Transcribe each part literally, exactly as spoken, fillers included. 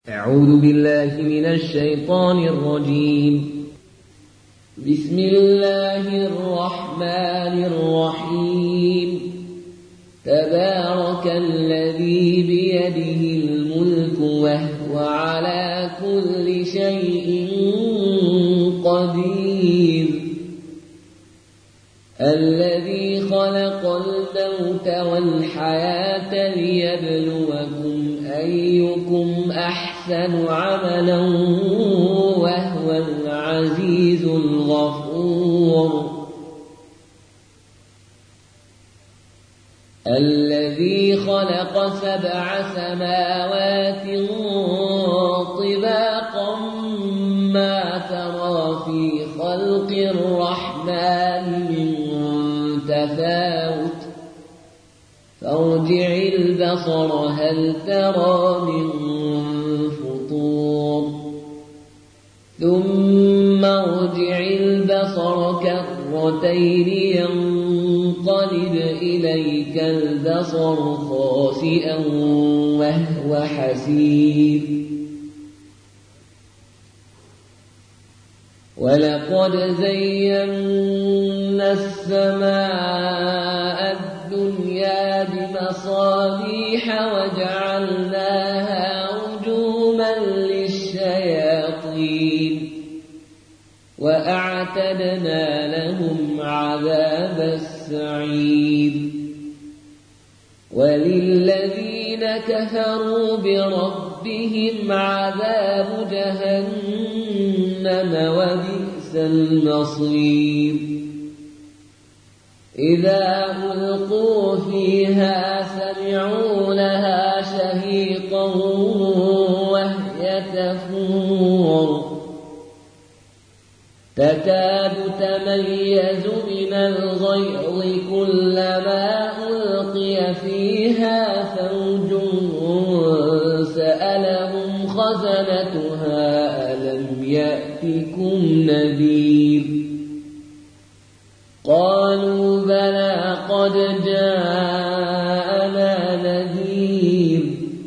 أعوذ بالله من الشيطان الرجيم. بسم الله الرحمن الرحيم. تبارك الذي بيده الملك وهو على كل شيء قدير. الذي خلق الموت والحياة ليبلوكم أيكم أحسن عملا وهو العزيز الغفور. الذي خلق سبع سماوات طباقا ما ترى في خلق الرحمن من تفاوت فارجع البصر هل ترى من فطور ثم ارجع البصر كرتين ينقلب إليك البصر خاسئا وهو حسير. ولقد زينا السماء الدنيا بمصابيح وجعلناها رجوما للشياطين وأعتدنا لهم عذاب السعير. وللذين كفروا بربهم عذاب جهنم وبئس المصير. إذا ألقوا فيها سمعوا لها شهيقا وهي تفور تكاد تميز من الغيظ كلما ألقي فيها فوج سألهم خزنتها ألم يأتكم نذير. قالوا بلى قد جاءنا نذير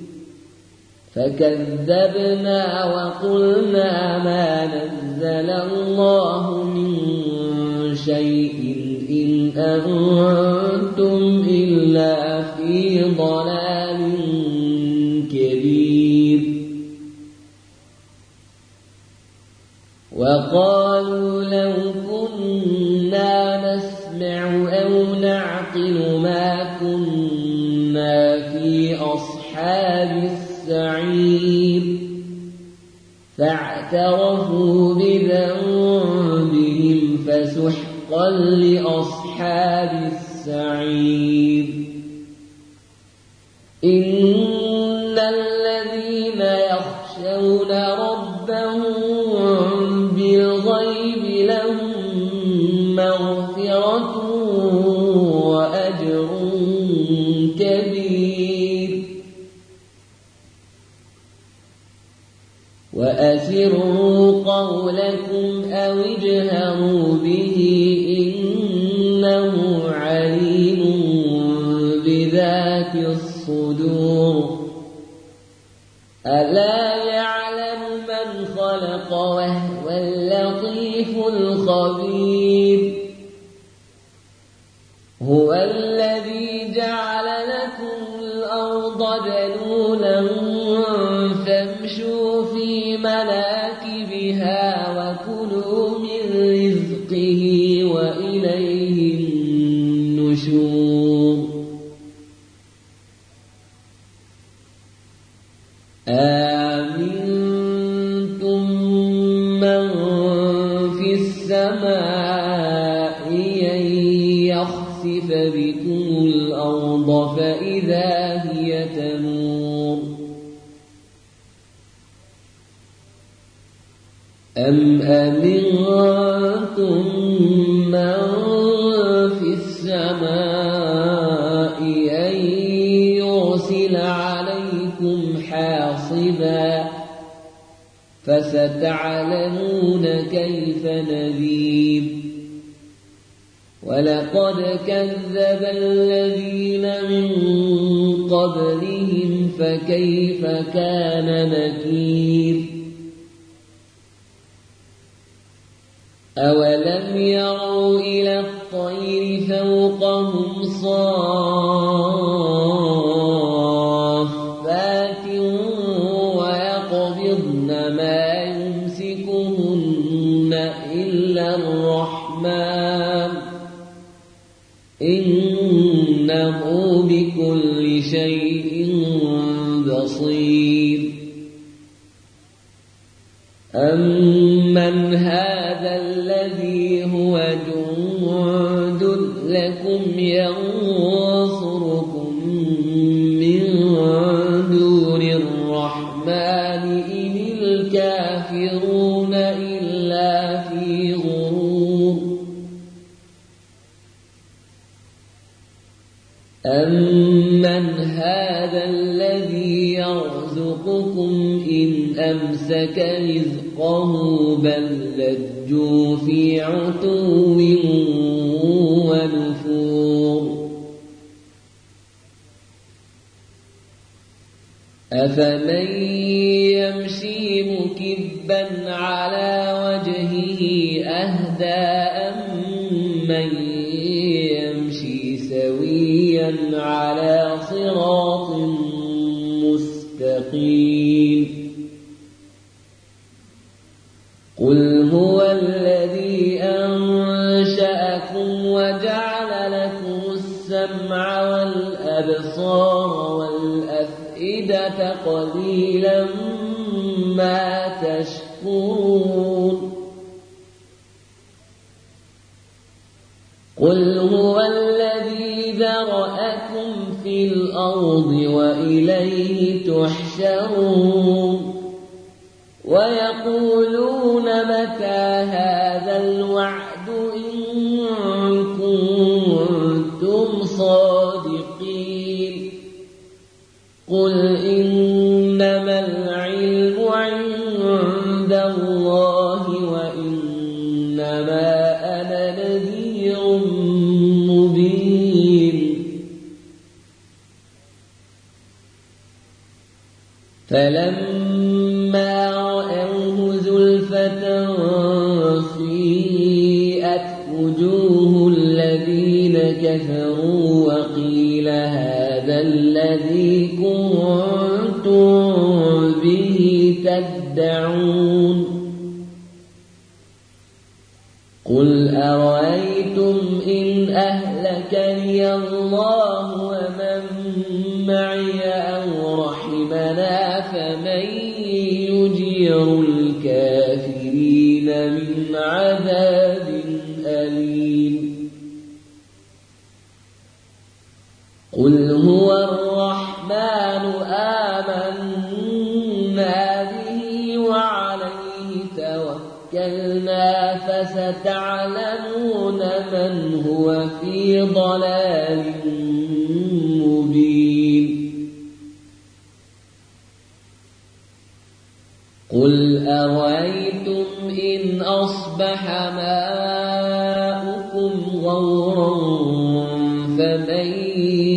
فكذبنا وقلنا ما نزل الله من شيء إن أنتم إلا في ضلال كبير. وقالوا لو كنا نسمع أو نعقل ما كنا في أصحاب السعير فاعترفوا بذنبهم فسحقا لأصحاب السعير. إن الذين يخشون ربهم بالغيب لهم مغفرة وأجر كبير. وأسروا قولكم أو اجهروا به إنه عليم بذات الصدور. ألا يعلم من خلق وهو اللطيف الخبير. هو الذي جعل لكم الأرض ذلولا فامشوا في مناكبها وكلوا من رزقه وإليه النشور. آمنتم من في السماء أن يخسف بكم الأرض فإذا هي تمور أم أمنتم من في السماء أن يرسل عليكم حاصبا فستعلمون كيف نذير. ولقد كذب الذين من قبلهم فكيف كان نكير أولم يروا إلى الطير فوقهم صافات ويقبضن ما يمسكهن إلا الرحمن إنه بكل شيء بصير أمن هذا الذي هو جند لكم ينصركم من دون الرحمن إن الكافرون إلا في غرور أمن هذا الذي يرزقكم إن أمسك رزقه بل لجوا في عتو ونفور أفمن يمشي مكبا على وجهه أهدى أمن يمشي سويا على صراط مستقيم قل هو الذي أنشأكم وجعل لكم السمع والأبصار والأفئدة قليلا ما تشكرون قل هو الذي ذرأكم في الأرض وإليه تحشرون ويقولون متى هذا الوعد إن كنتم صادقين قل إنما العلم عند الله وإنما أنا نذير مبين فلما رأوه زلفة سيئت وجوه الذين كفروا وقيل هذا الذي كنتم به تدعون قل أرأيتم إن أهلكني الله ومن معي أو رحمنا فمن يجير الكافرين من عذاب أليم قل هو الرحمن آمنا به وعليه توكلنا فستعلمون من هو في ضلال مبين قل أرأيتم إن أصبح ماؤكم غورا فمن